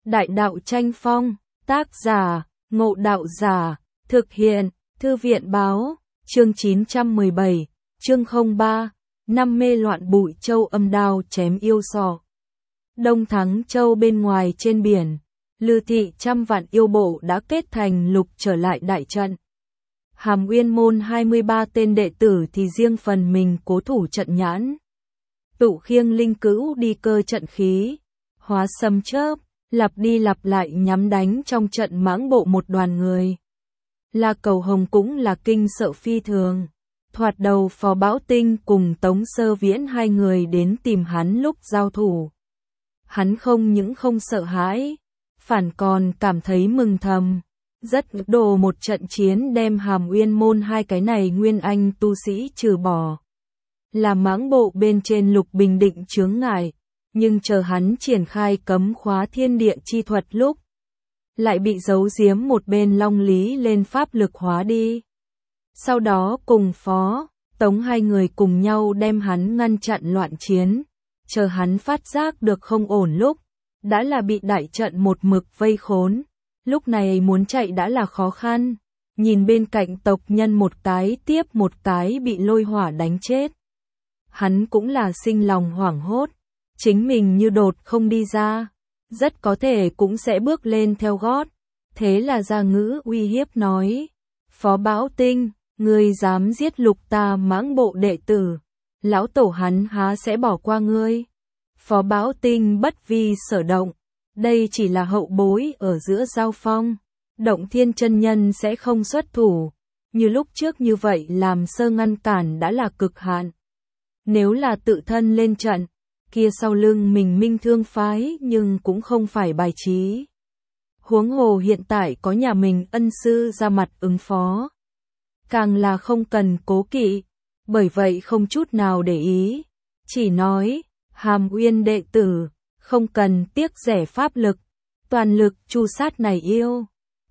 Đại đạo tranh phong, tác giả, Ngộ Đạo Giả, thực hiện, Thư viện báo, chương 917, chương 03, năm mê loạn bụi châu âm đao chém yêu sọ. Đông Thắng Châu bên ngoài trên biển, Lư thị trăm vạn yêu bộ đã kết thành lục trở lại đại trận. Hàm Uyên môn 23 tên đệ tử thì riêng phần mình cố thủ trận nhãn. Tụ khiêng linh cữu đi cơ trận khí, hóa sấm chớp, lặp đi lặp lại nhắm đánh trong trận mãng bộ một đoàn người. La Cầu Hồng cũng là kinh sợ phi thường. Thoạt đầu Phó Bảo Tinh cùng Tống Sơ Viễn hai người đến tìm hắn lúc giao thủ. Hắn không những không sợ hãi, phản còn cảm thấy mừng thầm. Rất đồ một trận chiến đem Hàm Uyên môn hai cái này nguyên anh tu sĩ trừ bỏ. Là mãng bộ bên trên lục bình định chướng ngại, nhưng chờ hắn triển khai cấm khóa thiên địa chi thuật lúc, lại bị giấu giếm một bên Long Lý lên pháp lực hóa đi. Sau đó cùng Phó, Tống hai người cùng nhau đem hắn ngăn chặn loạn chiến, chờ hắn phát giác được không ổn lúc, đã là bị đại trận một mực vây khốn, lúc này muốn chạy đã là khó khăn, nhìn bên cạnh tộc nhân một cái tiếp một cái bị lôi hỏa đánh chết. Hắn cũng là sinh lòng hoảng hốt, chính mình như đột không đi ra, rất có thể cũng sẽ bước lên theo gót, thế là ra ngữ uy hiếp nói, Phó Bảo Tinh, ngươi dám giết lục ta mãng bộ đệ tử, lão tổ hắn há sẽ bỏ qua ngươi. Phó Bảo Tinh bất vi sở động, đây chỉ là hậu bối ở giữa giao phong, Động Thiên chân nhân sẽ không xuất thủ, như lúc trước như vậy làm sơ ngăn cản đã là cực hạn. Nếu là tự thân lên trận, kia sau lưng mình Minh Thương phái nhưng cũng không phải bài trí. Huống hồ hiện tại có nhà mình ân sư ra mặt ứng phó, càng là không cần cố kỵ, bởi vậy không chút nào để ý, chỉ nói, Hàm Uyên đệ tử, không cần tiếc rẻ pháp lực, toàn lực tru sát này yêu.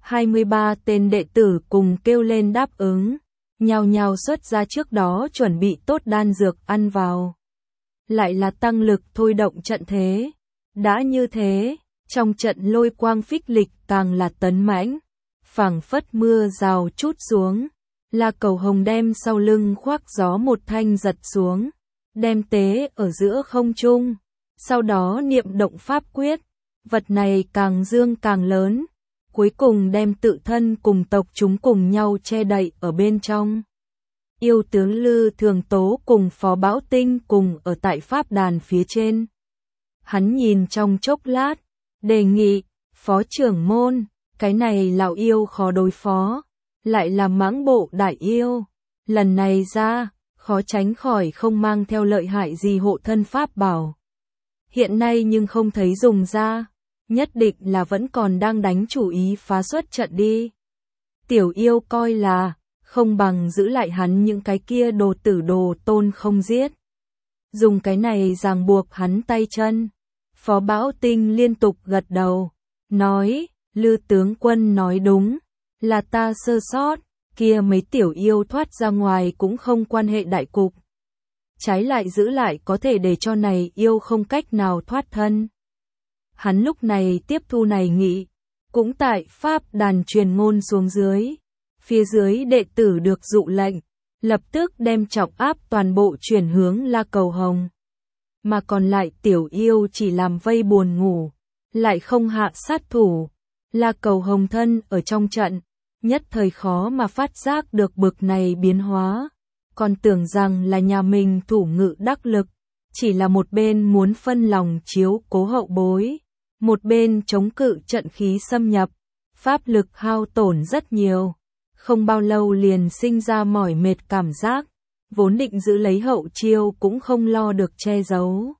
23 tên đệ tử cùng kêu lên đáp ứng, nhao nhao xuất ra trước đó chuẩn bị tốt đan dược ăn vào. Lại là tăng lực thôi động trận thế. Đã như thế, trong trận lôi quang phích lịch càng là tấn mãnh, phảng phất mưa rào trút xuống. La Cầu Hồng đem sau lưng khoác gió một thanh giật xuống, đem tế ở giữa không trung, sau đó niệm động pháp quyết, vật này càng dương càng lớn, cuối cùng đem tự thân cùng tộc chúng cùng nhau che đậy ở bên trong. Yêu tướng Lư Thường Tố cùng Phó Bảo Tinh cùng ở tại pháp đàn phía trên. Hắn nhìn trong chốc lát, đề nghị, Phó trưởng môn, cái này lão yêu khó đối phó, lại là mãng bộ đại yêu. Lần này ra, khó tránh khỏi không mang theo lợi hại gì hộ thân pháp bảo. Hiện nay nhưng không thấy dùng ra, nhất định là vẫn còn đang đánh chủ ý phá xuất trận đi. Tiểu yêu coi là, không bằng giữ lại hắn những cái kia đồ tử đồ tôn không giết. Dùng cái này ràng buộc hắn tay chân. Phó Bảo Tinh liên tục gật đầu, nói, Lư tướng quân nói đúng, là ta sơ sót, kia mấy tiểu yêu thoát ra ngoài cũng không quan hệ đại cục. Trái lại giữ lại có thể để cho này yêu không cách nào thoát thân. Hắn lúc này tiếp thu này nghị, cũng tại pháp đàn truyền ngôn xuống dưới. Phía dưới đệ tử được dụ lệnh, lập tức đem trọng áp toàn bộ chuyển hướng La Cầu Hồng. Mà còn lại tiểu yêu chỉ làm vây buồn ngủ, lại không hạ sát thủ. La Cầu Hồng thân ở trong trận, nhất thời khó mà phát giác được bực này biến hóa. Còn tưởng rằng là nhà mình thủ ngự đắc lực, chỉ là một bên muốn phân lòng chiếu cố hậu bối, một bên chống cự trận khí xâm nhập, pháp lực hao tổn rất nhiều. Không bao lâu liền sinh ra mỏi mệt cảm giác, vốn định giữ lấy hậu chiêu cũng không lo được che giấu.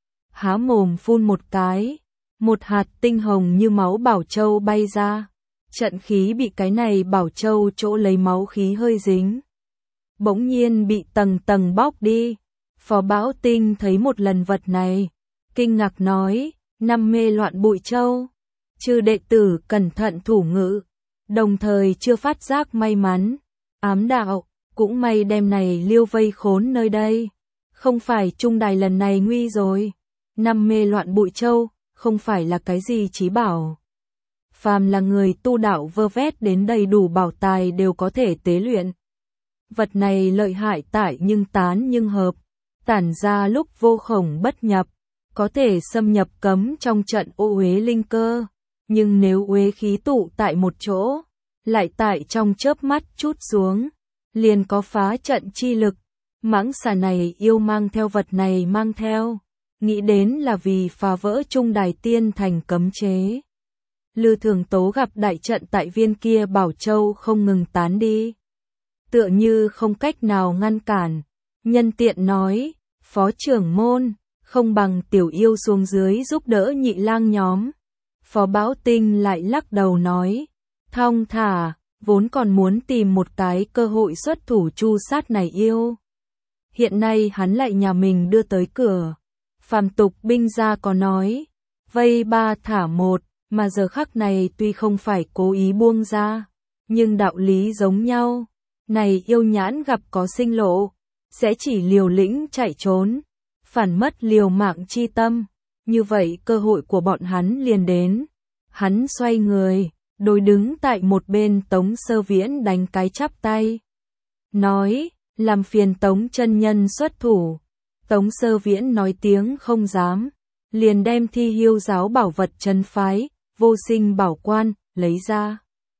Há mồm phun một cái, một hạt tinh hồng như máu bảo châu bay ra, trận khí bị cái này bảo châu chỗ lấy máu khí hơi dính. Bỗng nhiên bị tầng tầng bóc đi, Phó Bảo Tinh thấy một lần vật này, kinh ngạc nói, năm mê loạn bụi châu, chư đệ tử cẩn thận thủ ngữ. Đồng thời chưa phát giác may mắn, ám đạo, cũng may đem này liêu vây khốn nơi đây. Không phải trung đài lần này nguy rồi. Năm mê loạn bụi châu, không phải là cái gì chí bảo. Phàm là người tu đạo vơ vét đến đầy đủ bảo tài đều có thể tế luyện. Vật này lợi hại tại nhưng tán nhưng hợp, tản ra lúc vô khổng bất nhập, có thể xâm nhập cấm trong trận ô uế linh cơ, nhưng nếu uế khí tụ tại một chỗ, lại tại trong chớp mắt chút xuống, liền có phá trận chi lực. Mãng xà này yêu mang theo vật này mang theo, nghĩ đến là vì phá vỡ Trung Đài Tiên thành cấm chế. Lư Thường Tố gặp đại trận tại viên kia bảo châu không ngừng tán đi, tựa như không cách nào ngăn cản. Nhân tiện nói, Phó trưởng môn, không bằng tiểu yêu xuống dưới giúp đỡ nhị lang nhóm. Phó Bảo Tinh lại lắc đầu nói, thong thả, vốn còn muốn tìm một cái cơ hội xuất thủ tru sát này yêu. Hiện nay hắn lại nhà mình đưa tới cửa. Phàm tục binh gia có nói, vây ba thả một, mà giờ khắc này tuy không phải cố ý buông ra, nhưng đạo lý giống nhau. Này yêu nhãn gặp có sinh lộ, sẽ chỉ liều lĩnh chạy trốn, phản mất liều mạng chi tâm. Như vậy cơ hội của bọn hắn liền đến. Hắn xoay người, đối đứng tại một bên Tống Sơ Viễn đánh cái chắp tay. Nói, làm phiền Tống chân nhân xuất thủ. Tống Sơ Viễn nói tiếng không dám, liền đem Thi Hiêu giáo bảo vật trấn phái, Vô Sinh bảo quan, lấy ra.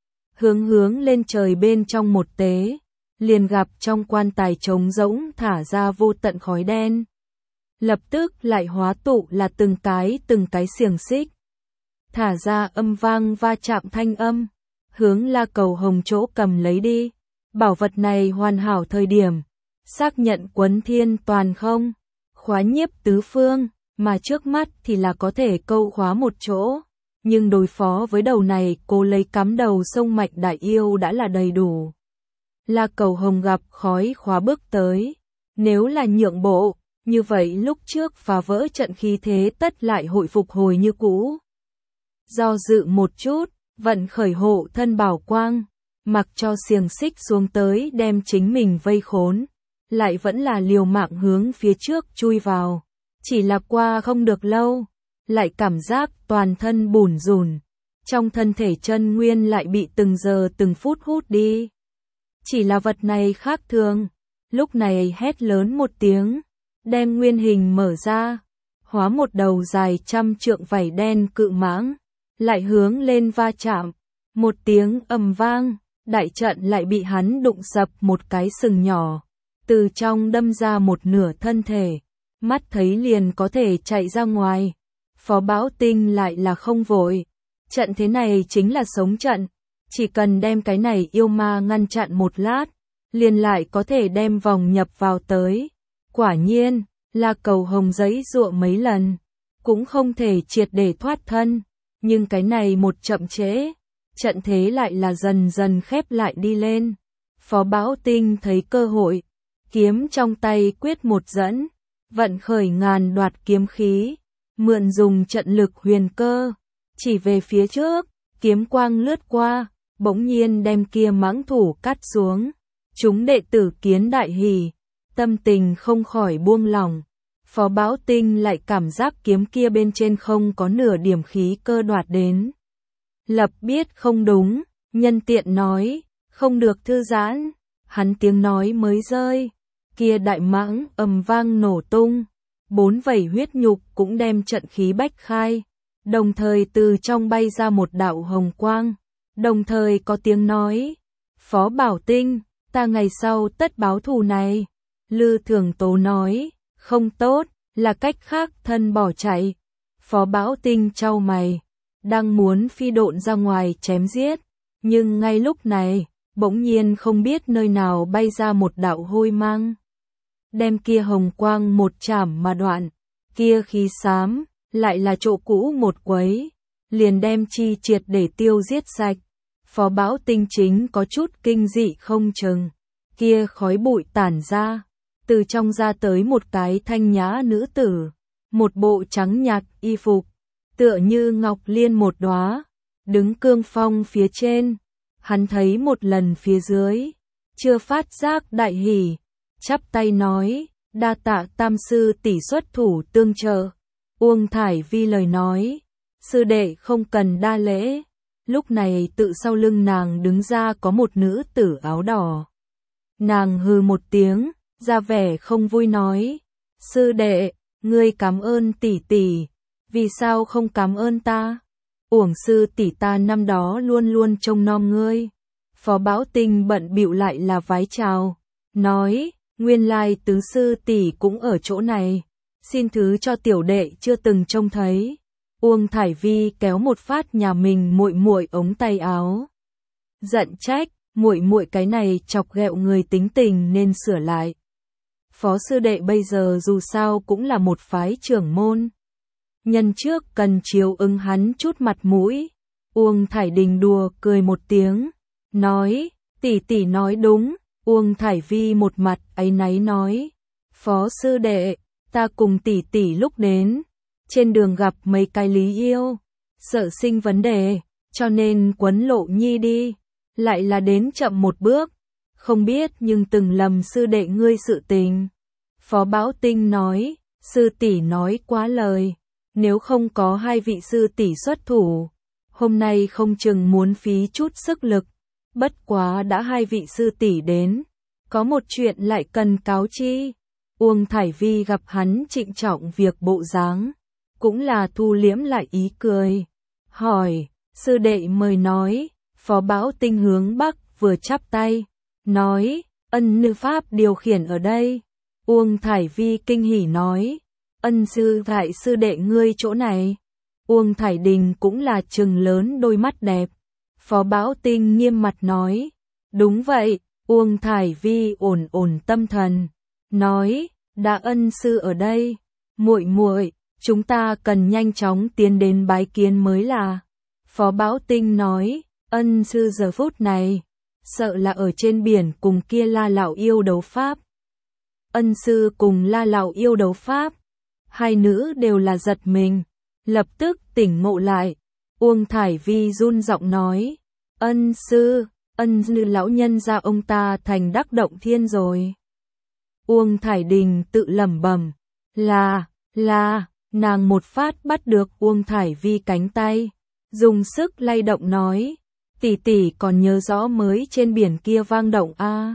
Hướng lên trời bên trong một tế, liền gặp trong quan tài trống rỗng thả ra vô tận khói đen. Lập tức lại hóa tụ là từng cái xiềng xích. Thả ra âm vang va chạm thanh âm, hướng La Cầu Hồng chỗ cầm lấy đi. Bảo vật này hoàn hảo thời điểm, xác nhận quấn thiên toàn không, khóa nhiếp tứ phương, mà trước mắt thì là có thể câu khóa một chỗ. Nhưng đối phó với đầu này cô lấy cắm đầu sông mạch đại yêu đã là đầy đủ. La Cầu Hồng gặp khói khóa bước tới, nếu là nhượng bộ, như vậy lúc trước phá vỡ trận khí thế tất lại hội phục hồi như cũ. Do dự một chút, vận khởi hộ thân bảo quang, mặc cho xiềng xích xuống tới đem chính mình vây khốn, lại vẫn là liều mạng hướng phía trước chui vào. Chỉ là qua không được lâu, lại cảm giác toàn thân bủn rủn, trong thân thể chân nguyên lại bị từng giờ từng phút hút đi. Chỉ là vật này khác thường, lúc này hét lớn một tiếng, đem nguyên hình mở ra, hóa một đầu dài 100 trượng vảy đen cự mãng, lại hướng lên va chạm, một tiếng ầm vang, đại trận lại bị hắn đụng sập một cái sừng nhỏ, từ trong đâm ra một nửa thân thể, mắt thấy liền có thể chạy ra ngoài. Phó Bảo Tinh lại là không vội, trận thế này chính là sống trận, chỉ cần đem cái này yêu ma ngăn chặn một lát, liền lại có thể đem vòng nhập vào tới. Quả nhiên, La Cầu Hồng giãy giụa mấy lần, cũng không thể triệt để thoát thân, nhưng cái này một chậm trễ, trận thế lại là dần dần khép lại đi lên. Phó Bảo Tinh thấy cơ hội, kiếm trong tay quyết một dẫn, vận khởi ngàn đoạt kiếm khí, mượn dùng trận lực huyền cơ, chỉ về phía trước, kiếm quang lướt qua, bỗng nhiên đem kia mãng thủ cắt xuống. Chúng đệ tử kiến đại hỉ, tâm tình không khỏi buông lỏng. Phó Bảo Tinh lại cảm giác kiếm kia bên trên không có nửa điểm khí cơ đoạt đến. Lập biết không đúng, nhân tiện nói, không được thư giãn. Hắn tiếng nói mới rơi, kia đại mãng ầm vang nổ tung, 4 vảy huyết nhục cũng đem trận khí bách khai, đồng thời từ trong bay ra một đạo hồng quang, đồng thời có tiếng nói, Phó Bảo Tinh, ta ngày sau tất báo thù này. Lư Thường Tố nói, không tốt, là cách khác thân bỏ chạy. Phó Bảo Tinh chau mày, đang muốn phi độn ra ngoài chém giết, nhưng ngay lúc này, bỗng nhiên không biết nơi nào bay ra một đạo hôi mang, đem kia hồng quang một chảm mà đoạn, kia khí xám, lại là chỗ cũ một quấy, liền đem chi triệt để tiêu giết sạch. Phó Bảo Tinh chính có chút kinh dị không chừng, kia khói bụi tản ra, từ trong ra tới một cái thanh nhã nữ tử, một bộ trắng nhạt y phục, tựa như ngọc liên một đóa, đứng cương phong phía trên. Hắn thấy một lần phía dưới, chưa phát giác đại hỉ, chắp tay nói, đa tạ tam sư tỷ xuất thủ tương trợ. Uông Thải Vi lời nói, sư đệ không cần đa lễ. Lúc này tự sau lưng nàng đứng ra có một nữ tử áo đỏ. Nàng hừ một tiếng, ra vẻ không vui nói, sư đệ, ngươi cảm ơn tỷ tỷ, vì sao không cảm ơn ta? Uổng sư tỷ ta năm đó luôn luôn trông nom ngươi. Phó Bảo Tinh bận bịu lại là vái chào, nói, nguyên lai tứ sư tỷ cũng ở chỗ này, xin thứ cho tiểu đệ chưa từng trông thấy. Uông Thải Vi kéo một phát nhà mình muội muội ống tay áo. Giận trách, muội muội cái này chọc ghẹo người tính tình nên sửa lại. Phó sư đệ bây giờ dù sao cũng là một phái trưởng môn. Nhân trước cần chiếu ứng hắn chút mặt mũi. Uông Thải Đình đùa cười một tiếng, nói, tỷ tỷ nói đúng. Uông Thải Vi một mặt áy náy nói, phó sư đệ, ta cùng tỷ tỷ lúc đến, trên đường gặp mấy cái lý yêu, sợ sinh vấn đề, cho nên quấn Lộ Nhi đi, lại là đến chậm một bước, không biết nhưng từng lầm sư đệ ngươi sự tình. Phó Bảo Tinh nói, sư tỷ nói quá lời, nếu không có hai vị sư tỷ xuất thủ, hôm nay không chừng muốn phí chút sức lực, bất quá đã hai vị sư tỷ đến, có một chuyện lại cần cáo chi. Uông Thải Vi gặp hắn trịnh trọng việc bộ dáng, cũng là thu liễm lại ý cười, hỏi, sư đệ mời nói. Phó Bảo Tinh hướng bắc vừa chắp tay, nói, ân nữ pháp điều khiển ở đây. Uông Thải Vi kinh hỉ nói, ân sư tại sư đệ ngươi chỗ này. Uông Thải Đình cũng là trừng lớn đôi mắt đẹp. Phó Bảo Tinh nghiêm mặt nói, đúng vậy. Uông Thải Vi ổn ổn tâm thần, nói, đã ân sư ở đây, muội muội, chúng ta cần nhanh chóng tiến đến bái kiến mới là. Phó Bảo Tinh nói, ân sư giờ phút này, sợ là ở trên biển cùng kia La lão yêu đấu pháp. Ân sư cùng La lão yêu đấu pháp, hai nữ đều là giật mình, lập tức tỉnh ngộ lại. Uông Thải Vi run giọng nói, ân sư lão nhân gia ông ta thành đắc động thiên rồi. Uông Thải Đình tự lẩm bẩm, là, nàng một phát bắt được Uông Thải Vi cánh tay, dùng sức lay động nói, tỷ tỷ còn nhớ rõ mới trên biển kia vang động a.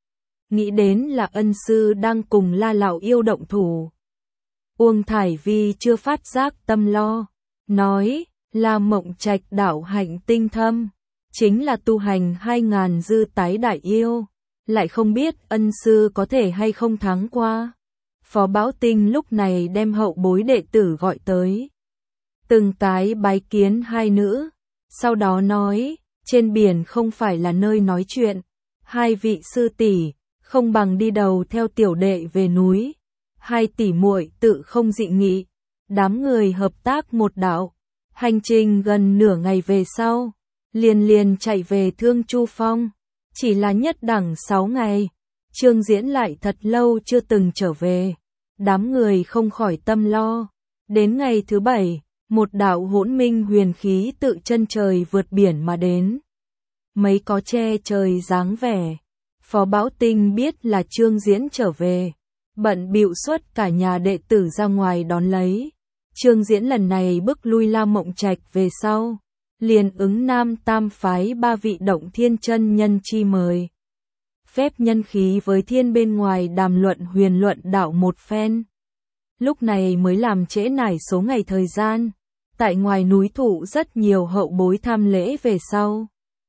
Nghĩ đến là ân sư đang cùng La lão yêu động thủ. Uông Thải Vi chưa phát giác tâm lo, nói, là Mộng Trạch đạo hạnh tinh thâm, chính là tu hành 2000 dư tái đại yêu, lại không biết ân sư có thể hay không thắng qua. Phó Bảo Tinh lúc này đem hậu bối đệ tử gọi tới, từng cái bái kiến hai nữ, sau đó nói, trên biển không phải là nơi nói chuyện, hai vị sư tỷ, không bằng đi đầu theo tiểu đệ về núi. Hai tỷ muội tự không dị nghị, đám người hợp tác một đạo, hành trình gần nửa ngày về sau, liền chạy về Thương Chu Phong, chỉ là nhất đẳng 6 ngày, Trương Diễn lại thật lâu chưa từng trở về, đám người không khỏi tâm lo. Đến ngày thứ 7, một đạo hỗn minh huyền khí tự chân trời vượt biển mà đến, mấy có che trời dáng vẻ. Phó Bảo Tinh biết là Trương Diễn trở về, bận bịu xuất cả nhà đệ tử ra ngoài đón lấy. Trương Diễn lần này bức lui La Mộng Trạch về sau, liền ứng Nam Tam phái 3 vị động thiên chân nhân chi mời. Phép nhân khí với thiên bên ngoài đàm luận huyền luận đạo một phen. Lúc này mới làm trễ nải số ngày thời gian, tại ngoài núi Thụ rất nhiều hậu bối tham lễ về sau.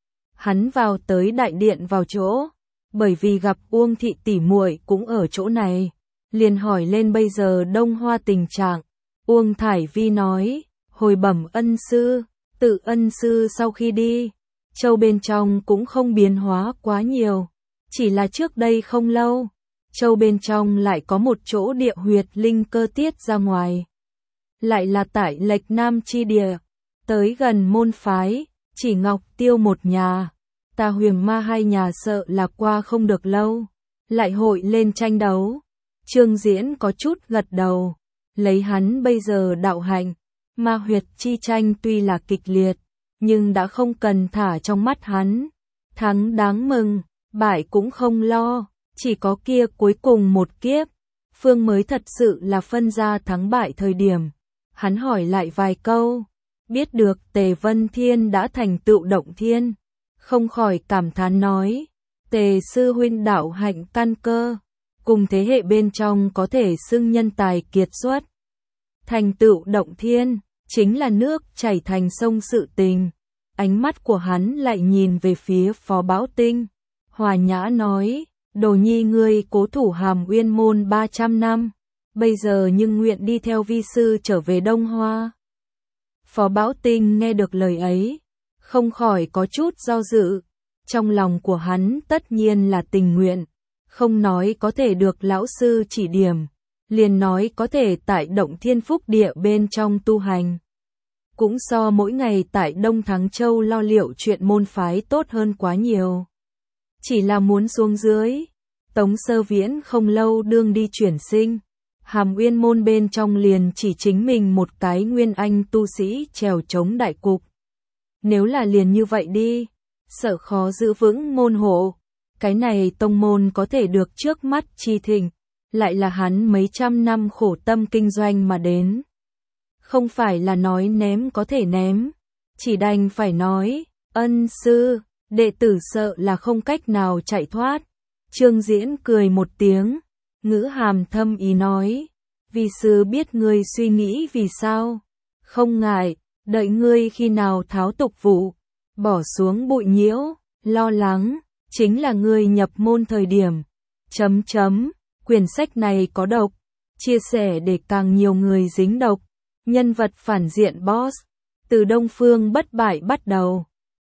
Hắn vào tới đại điện vào chỗ, bởi vì gặp Uông thị tỷ muội cũng ở chỗ này, liền hỏi lên bây giờ Đông Hoa tình trạng. Uông Thải Vi nói, hồi bẩm ân sư, tự ân sư sau khi đi, châu bên trong cũng không biến hóa quá nhiều, chỉ là trước đây không lâu, châu bên trong lại có một chỗ địa huyệt linh cơ tiết ra ngoài, lại là tại lệch Nam chi địa, tới gần môn phái, chỉ Ngọc Tiêu một nhà, Ta Huyền Ma hai nhà sợ là qua không được lâu, lại hội lên tranh đấu. Trương Diễn có chút gật đầu, lấy hắn bây giờ đạo hạnh, ma huyệt chi tranh tuy là kịch liệt, nhưng đã không cần thả trong mắt hắn. Thắng đáng mừng, bại cũng không lo, chỉ có kia cuối cùng một kiếp, Phương mới thật sự là phân ra thắng bại thời điểm. Hắn hỏi lại vài câu, Biết được Tề Vân Thiên đã thành tựu động thiên, không khỏi cảm thán nói, Tề sư huynh đạo hạnh căn cơ, cùng thế hệ bên trong có thể xưng nhân tài kiệt xuất. Thành tựu động thiên, chính là nước chảy thành sông sự tình. Ánh mắt của hắn lại nhìn về phía Phó Bảo Tinh, hòa nhã nói, Đồ nhi ngươi cố thủ Hàm Uyên môn 300 năm, bây giờ nhưng nguyện đi theo vi sư trở về Đông Hoa. Phó Bảo Tinh nghe được lời ấy, không khỏi có chút do dự, trong lòng của hắn tất nhiên là tình nguyện, không nói có thể được lão sư chỉ điểm, liền nói có thể tại Động Thiên Phúc Địa bên trong tu hành. Cũng so mỗi ngày tại Đông Thắng Châu lo liệu chuyện môn phái tốt hơn quá nhiều. Chỉ là muốn xuống dưới, Tống Sơ Viễn không lâu đương đi chuyển sinh, Hàm Uyên môn bên trong liền chỉ chính mình một cái nguyên anh tu sĩ trèo chống đại cục. Nếu là liền như vậy đi, sợ khó giữ vững môn hộ, cái này tông môn có thể được trước mắt chi thịnh, lại là hắn mấy trăm năm khổ tâm kinh doanh mà đến. Không phải là nói ném có thể ném, chỉ đành phải nói, ân sư, đệ tử sợ là không cách nào chạy thoát. Trương Diễn cười một tiếng, ngữ hàm thâm ý nói, vì sư biết ngươi suy nghĩ vì sao, không ngại, đợi ngươi khi nào tháo tục vụ, bỏ xuống bụi nhiễu, lo lắng, chính là ngươi nhập môn thời điểm. Quyển sách này có độc, chia sẻ để càng nhiều người dính độc. Nhân vật phản diện boss, từ Đông Phương bất bại bắt đầu.